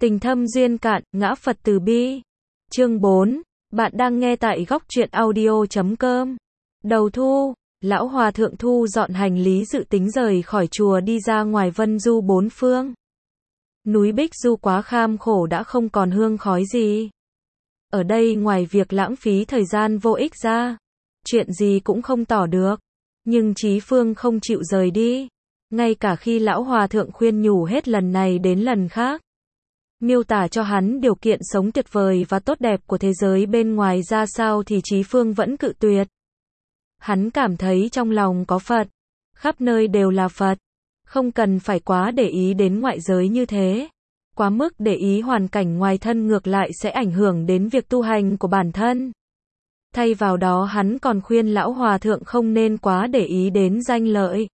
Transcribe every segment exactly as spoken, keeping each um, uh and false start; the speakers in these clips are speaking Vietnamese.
Tình thâm duyên cạn, ngã Phật từ bi. Chương bốn. Bạn đang nghe tại góc truyện audio chấm com. Đầu thu, lão hòa thượng thu dọn hành lý dự tính rời khỏi chùa đi ra ngoài vân du bốn phương. Núi Bích Du quá kham khổ đã không còn hương khói gì. Ở đây ngoài việc lãng phí thời gian vô ích ra, chuyện gì cũng không tỏ được. Nhưng Chí Phương không chịu rời đi. Ngay cả khi lão hòa thượng khuyên nhủ hết lần này đến lần khác, miêu tả cho hắn điều kiện sống tuyệt vời và tốt đẹp của thế giới bên ngoài ra sao thì Chí Phương vẫn cự tuyệt. Hắn cảm thấy trong lòng có Phật, khắp nơi đều là Phật, không cần phải quá để ý đến ngoại giới như thế. Quá mức để ý hoàn cảnh ngoài thân ngược lại sẽ ảnh hưởng đến việc tu hành của bản thân. Thay vào đó hắn còn khuyên lão hòa thượng không nên quá để ý đến danh lợi.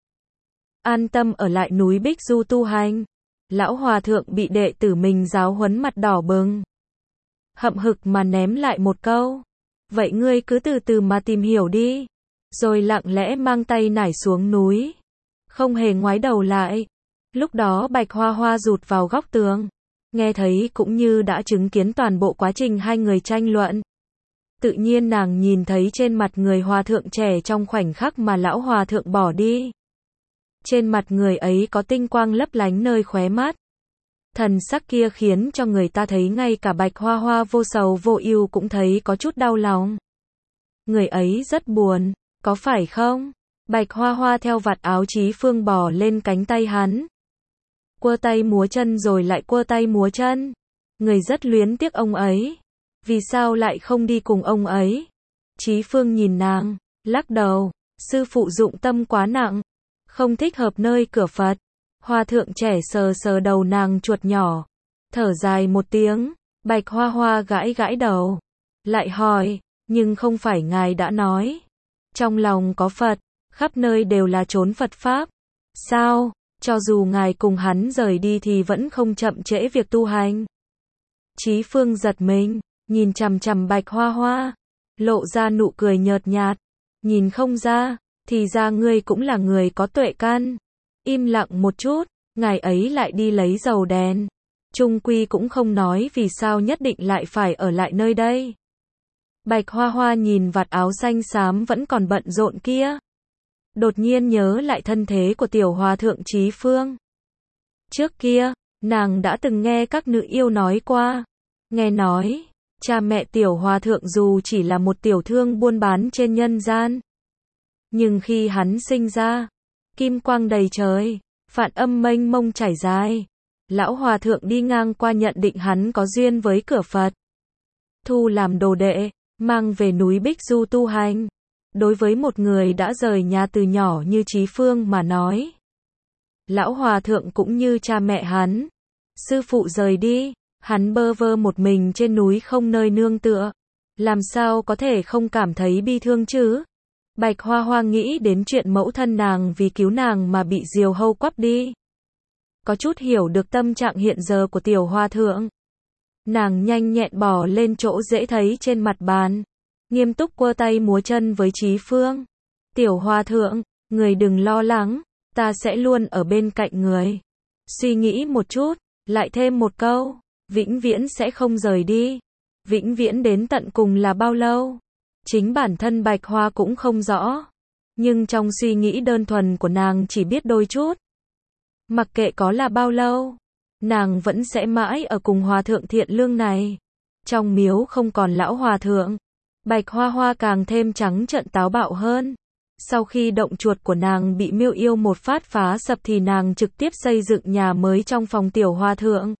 An tâm ở lại núi Bích Du tu hành. Lão hòa thượng bị đệ tử mình giáo huấn mặt đỏ bừng. Hậm hực mà ném lại một câu. Vậy ngươi cứ từ từ mà tìm hiểu đi. Rồi lặng lẽ mang tay nải xuống núi. Không hề ngoái đầu lại. Lúc đó Bạch Hoa Hoa rụt vào góc tường. Nghe thấy cũng như đã chứng kiến toàn bộ quá trình hai người tranh luận. Tự nhiên nàng nhìn thấy trên mặt người hòa thượng trẻ trong khoảnh khắc mà lão hòa thượng bỏ đi. Trên mặt người ấy có tinh quang lấp lánh nơi khóe mắt. Thần sắc kia khiến cho người ta thấy ngay cả Bạch Hoa Hoa vô sầu vô ưu cũng thấy có chút đau lòng. Người ấy rất buồn, có phải không? Bạch Hoa Hoa theo vạt áo Chí Phương bò lên cánh tay hắn. Quơ tay múa chân rồi lại quơ tay múa chân. Người rất luyến tiếc ông ấy. Vì sao lại không đi cùng ông ấy? Chí Phương nhìn nàng, lắc đầu. Sư phụ dụng tâm quá nặng. Không thích hợp nơi cửa Phật. Hòa thượng trẻ sờ sờ đầu nàng chuột nhỏ. Thở dài một tiếng. Bạch Hoa Hoa gãi gãi đầu. Lại hỏi, nhưng không phải ngài đã nói. Trong lòng có Phật, khắp nơi đều là chốn Phật Pháp. Sao, cho dù ngài cùng hắn rời đi thì vẫn không chậm trễ việc tu hành. Chí Phương giật mình, nhìn chằm chằm Bạch Hoa Hoa. Lộ ra nụ cười nhợt nhạt. Nhìn không ra. Thì ra ngươi cũng là người có tuệ căn. Im lặng một chút, ngài ấy lại đi lấy dầu đèn. Trung quy cũng không nói vì sao nhất định lại phải ở lại nơi đây. Bạch Hoa Hoa nhìn vạt áo xanh xám vẫn còn bận rộn kia. Đột nhiên nhớ lại thân thế của tiểu hòa thượng Chí Phương. Trước kia, nàng đã từng nghe các nữ yêu nói qua. Nghe nói, cha mẹ tiểu hòa thượng dù chỉ là một tiểu thương buôn bán trên nhân gian. Nhưng khi hắn sinh ra, kim quang đầy trời, phạn âm mênh mông chảy dài. Lão hòa thượng đi ngang qua nhận định hắn có duyên với cửa Phật. Thu làm đồ đệ, mang về núi Bích Du tu hành. Đối với một người đã rời nhà từ nhỏ như Chí Phương mà nói. Lão hòa thượng cũng như cha mẹ hắn. Sư phụ rời đi, hắn bơ vơ một mình trên núi không nơi nương tựa. Làm sao có thể không cảm thấy bi thương chứ? Bạch Hoa Hoa nghĩ đến chuyện mẫu thân nàng vì cứu nàng mà bị diều hâu quắp đi. Có chút hiểu được tâm trạng hiện giờ của tiểu hòa thượng. Nàng nhanh nhẹn bỏ lên chỗ dễ thấy trên mặt bàn. Nghiêm túc quơ tay múa chân với Chí Phương. Tiểu hòa thượng, người đừng lo lắng, ta sẽ luôn ở bên cạnh người. Suy nghĩ một chút, lại thêm một câu, vĩnh viễn sẽ không rời đi. Vĩnh viễn đến tận cùng là bao lâu? Chính bản thân Bạch Hoa cũng không rõ. Nhưng trong suy nghĩ đơn thuần của nàng chỉ biết đôi chút. Mặc kệ có là bao lâu, nàng vẫn sẽ mãi ở cùng hòa thượng thiện lương này. Trong miếu không còn lão hòa thượng. Bạch Hoa Hoa càng thêm trắng trợn táo bạo hơn. Sau khi động chuột của nàng bị miêu yêu một phát phá sập thì nàng trực tiếp xây dựng nhà mới trong phòng tiểu hòa thượng.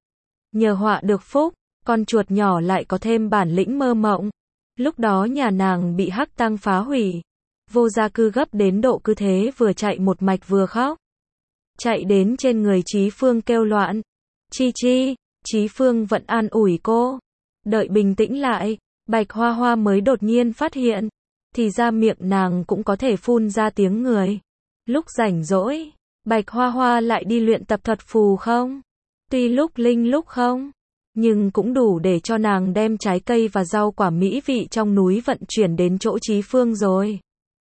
Nhờ họa được phúc, con chuột nhỏ lại có thêm bản lĩnh mơ mộng. Lúc đó nhà nàng bị hắc tăng phá hủy. Vô gia cư gấp đến độ cứ thế vừa chạy một mạch vừa khóc. Chạy đến trên người Chí Phương kêu loạn. Chi chi, Chí Phương vẫn an ủi cô. Đợi bình tĩnh lại, Bạch Hoa Hoa mới đột nhiên phát hiện. Thì ra miệng nàng cũng có thể phun ra tiếng người. Lúc rảnh rỗi, Bạch Hoa Hoa lại đi luyện tập thuật phù không? Tuy lúc linh lúc không. Nhưng cũng đủ để cho nàng đem trái cây và rau quả mỹ vị trong núi vận chuyển đến chỗ Chí Phương rồi.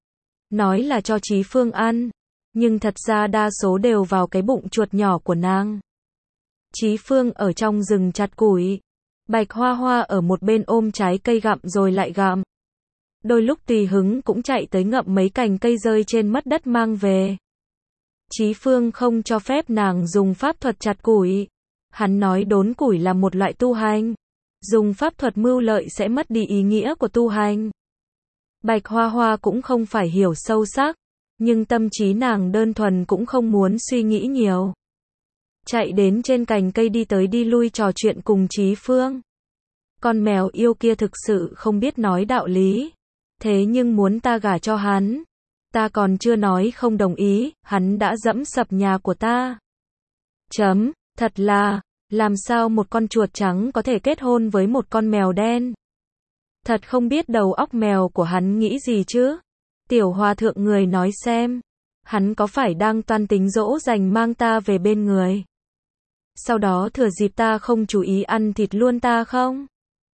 Nói là cho Chí Phương ăn, nhưng thật ra đa số đều vào cái bụng chuột nhỏ của nàng. Chí Phương ở trong rừng chặt củi. Bạch Hoa Hoa ở một bên ôm trái cây gặm rồi lại gặm. Đôi lúc tùy hứng cũng chạy tới ngậm mấy cành cây rơi trên mất đất mang về. Chí Phương không cho phép nàng dùng pháp thuật chặt củi. Hắn nói đốn củi là một loại tu hành. Dùng pháp thuật mưu lợi sẽ mất đi ý nghĩa của tu hành. Bạch Hoa Hoa cũng không phải hiểu sâu sắc, nhưng tâm trí nàng đơn thuần cũng không muốn suy nghĩ nhiều. Chạy đến trên cành cây đi tới đi lui trò chuyện cùng Chí Phương. Con mèo yêu kia thực sự không biết nói đạo lý. Thế nhưng muốn ta gả cho hắn. Ta còn chưa nói không đồng ý, hắn đã dẫm sập nhà của ta. Chấm, thật là, làm sao một con chuột trắng có thể kết hôn với một con mèo đen? Thật không biết đầu óc mèo của hắn nghĩ gì chứ? Tiểu hòa thượng người nói xem, hắn có phải đang toan tính dỗ dành mang ta về bên người? Sau đó thừa dịp ta không chú ý ăn thịt luôn ta không?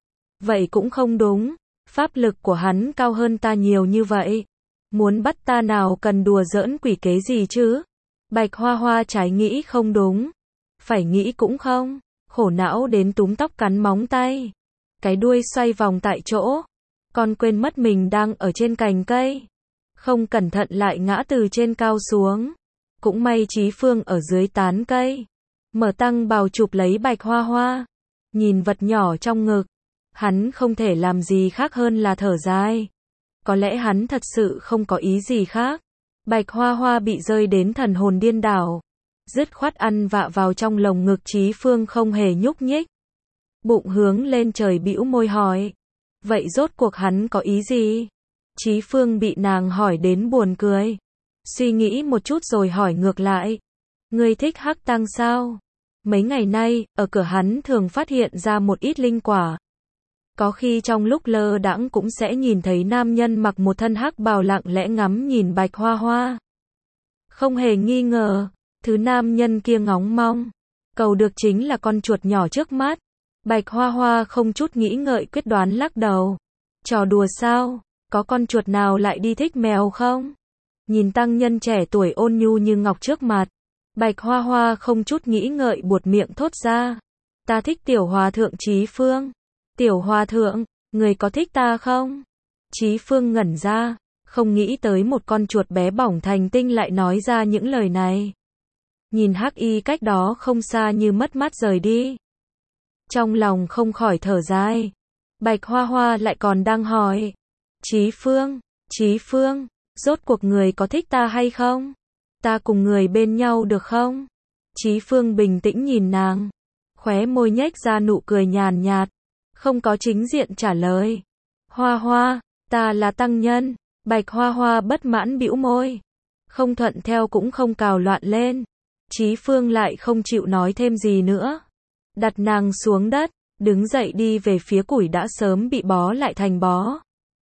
Vậy cũng không đúng, pháp lực của hắn cao hơn ta nhiều như vậy. Muốn bắt ta nào cần đùa giỡn quỷ kế gì chứ? Bạch Hoa Hoa trái nghĩ không đúng. Phải nghĩ cũng không. Khổ não đến túm tóc cắn móng tay. Cái đuôi xoay vòng tại chỗ. Con quên mất mình đang ở trên cành cây. Không cẩn thận lại ngã từ trên cao xuống. Cũng may Chí Phương ở dưới tán cây. Mở tăng bào chụp lấy Bạch Hoa Hoa. Nhìn vật nhỏ trong ngực. Hắn không thể làm gì khác hơn là thở dài. Có lẽ hắn thật sự không có ý gì khác. Bạch Hoa Hoa bị rơi đến thần hồn điên đảo. Dứt khoát ăn vạ vào trong lồng ngực Chí Phương không hề nhúc nhích. Bụng hướng lên trời bĩu môi hỏi. Vậy rốt cuộc hắn có ý gì? Chí Phương bị nàng hỏi đến buồn cười. Suy nghĩ một chút rồi hỏi ngược lại. Ngươi thích hắc tăng sao? Mấy ngày nay, ở cửa hắn thường phát hiện ra một ít linh quả. Có khi trong lúc lơ đãng cũng sẽ nhìn thấy nam nhân mặc một thân hắc bào lặng lẽ ngắm nhìn Bạch Hoa Hoa. Không hề nghi ngờ, thứ nam nhân kia ngóng mong, cầu được chính là con chuột nhỏ trước mắt. Bạch Hoa Hoa không chút nghĩ ngợi quyết đoán lắc đầu. Trò đùa sao? Có con chuột nào lại đi thích mèo không? Nhìn tăng nhân trẻ tuổi ôn nhu như ngọc trước mặt. Bạch Hoa Hoa không chút nghĩ ngợi buột miệng thốt ra. Ta thích tiểu hòa thượng Chí Phương. Tiểu hòa thượng, người có thích ta không? Chí Phương ngẩn ra, không nghĩ tới một con chuột bé bỏng thành tinh lại nói ra những lời này. Nhìn Hắc Y cách đó không xa như mất mát rời đi. Trong lòng không khỏi thở dài. Bạch Hoa Hoa lại còn đang hỏi. Chí Phương, Chí Phương, rốt cuộc người có thích ta hay không? Ta cùng người bên nhau được không? Chí Phương bình tĩnh nhìn nàng. Khóe môi nhếch ra nụ cười nhàn nhạt. Không có chính diện trả lời. Hoa Hoa, ta là tăng nhân. Bạch Hoa Hoa bất mãn bĩu môi. Không thuận theo cũng không cào loạn lên. Chí Phương lại không chịu nói thêm gì nữa. Đặt nàng xuống đất, đứng dậy đi về phía củi đã sớm bị bó lại thành bó.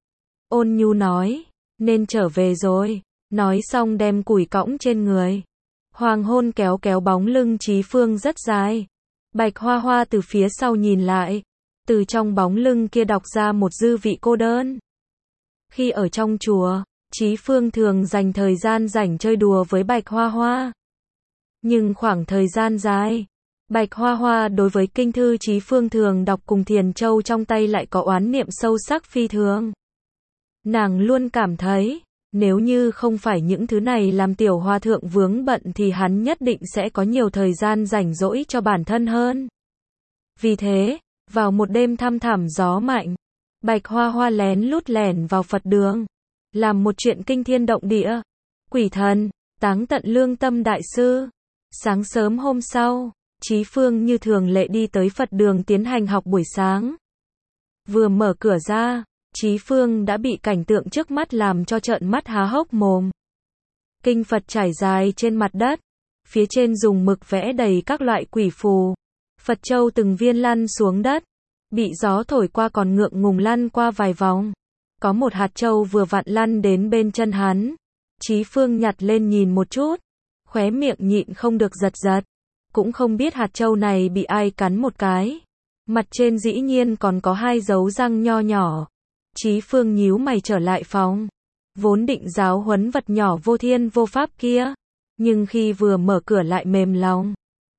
Ôn nhu nói, nên trở về rồi. Nói xong đem củi cõng trên người. Hoàng hôn kéo kéo bóng lưng Chí Phương rất dài. Bạch Hoa Hoa từ phía sau nhìn lại. Từ trong bóng lưng kia đọc ra một dư vị cô đơn. Khi ở trong chùa, Chí Phương thường dành thời gian rảnh chơi đùa với Bạch Hoa Hoa. Nhưng khoảng thời gian dài, Bạch Hoa Hoa đối với kinh thư Chí Phương thường đọc cùng Thiền Châu trong tay lại có oán niệm sâu sắc phi thường. Nàng luôn cảm thấy, nếu như không phải những thứ này làm tiểu hòa thượng vướng bận thì hắn nhất định sẽ có nhiều thời gian rảnh rỗi cho bản thân hơn. Vì thế, vào một đêm thăm thẳm gió mạnh, Bạch Hoa Hoa lén lút lẻn vào Phật đường, làm một chuyện kinh thiên động địa. Quỷ thần, táng tận lương tâm đại sư. Sáng sớm hôm sau, Chí Phương như thường lệ đi tới Phật đường tiến hành học buổi sáng. Vừa mở cửa ra, Chí Phương đã bị cảnh tượng trước mắt làm cho trợn mắt há hốc mồm. Kinh Phật trải dài trên mặt đất, phía trên dùng mực vẽ đầy các loại quỷ phù. Phật châu từng viên lăn xuống đất, bị gió thổi qua còn ngượng ngùng lăn qua vài vòng. Có một hạt châu vừa vặn lăn đến bên chân hắn. Chí Phương nhặt lên nhìn một chút, khóe miệng nhịn không được giật giật. Cũng không biết hạt châu này bị ai cắn một cái. Mặt trên dĩ nhiên còn có hai dấu răng nho nhỏ. Chí Phương nhíu mày trở lại phòng. Vốn định giáo huấn vật nhỏ vô thiên vô pháp kia. Nhưng khi vừa mở cửa lại mềm lòng.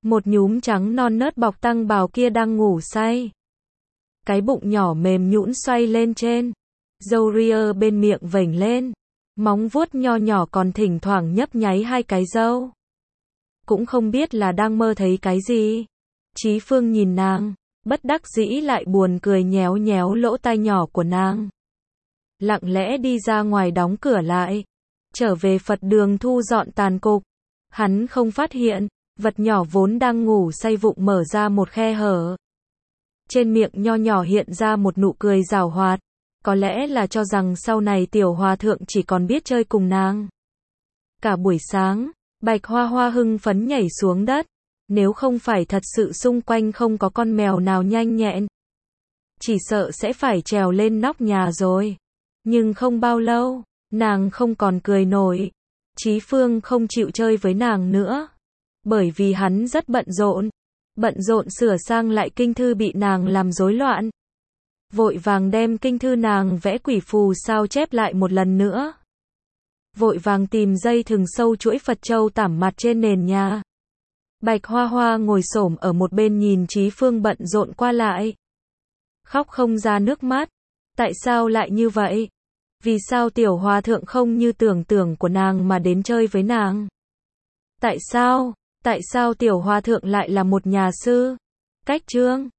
Một nhúm trắng non nớt bọc tăng bào kia đang ngủ say. Cái bụng nhỏ mềm nhũn xoay lên trên. Râu ria bên miệng vểnh lên. Móng vuốt nho nhỏ còn thỉnh thoảng nhấp nháy hai cái râu. Cũng không biết là đang mơ thấy cái gì. Chí Phương nhìn nàng, bất đắc dĩ lại buồn cười nhéo nhéo lỗ tai nhỏ của nàng. Lặng lẽ đi ra ngoài đóng cửa lại. Trở về Phật đường thu dọn tàn cục. Hắn không phát hiện, vật nhỏ vốn đang ngủ say vụng mở ra một khe hở. Trên miệng nho nhỏ hiện ra một nụ cười giảo hoạt. Có lẽ là cho rằng sau này tiểu hòa thượng chỉ còn biết chơi cùng nàng. Cả buổi sáng, Bạch Hoa Hoa hưng phấn nhảy xuống đất. Nếu không phải thật sự xung quanh không có con mèo nào nhanh nhẹn, chỉ sợ sẽ phải trèo lên nóc nhà rồi. Nhưng không bao lâu, nàng không còn cười nổi. Chí Phương không chịu chơi với nàng nữa. Bởi vì hắn rất bận rộn. Bận rộn sửa sang lại kinh thư bị nàng làm rối loạn. Vội vàng đem kinh thư nàng vẽ quỷ phù sao chép lại một lần nữa. Vội vàng tìm dây thừng sâu chuỗi Phật châu tảm mặt trên nền nhà. Bạch Hoa Hoa ngồi xổm ở một bên nhìn Chí Phương bận rộn qua lại. Khóc không ra nước mắt. Tại sao lại như vậy? Vì sao tiểu hòa thượng không như tưởng tưởng của nàng mà đến chơi với nàng? Tại sao? Tại sao tiểu hòa thượng lại là một nhà sư? Cách chương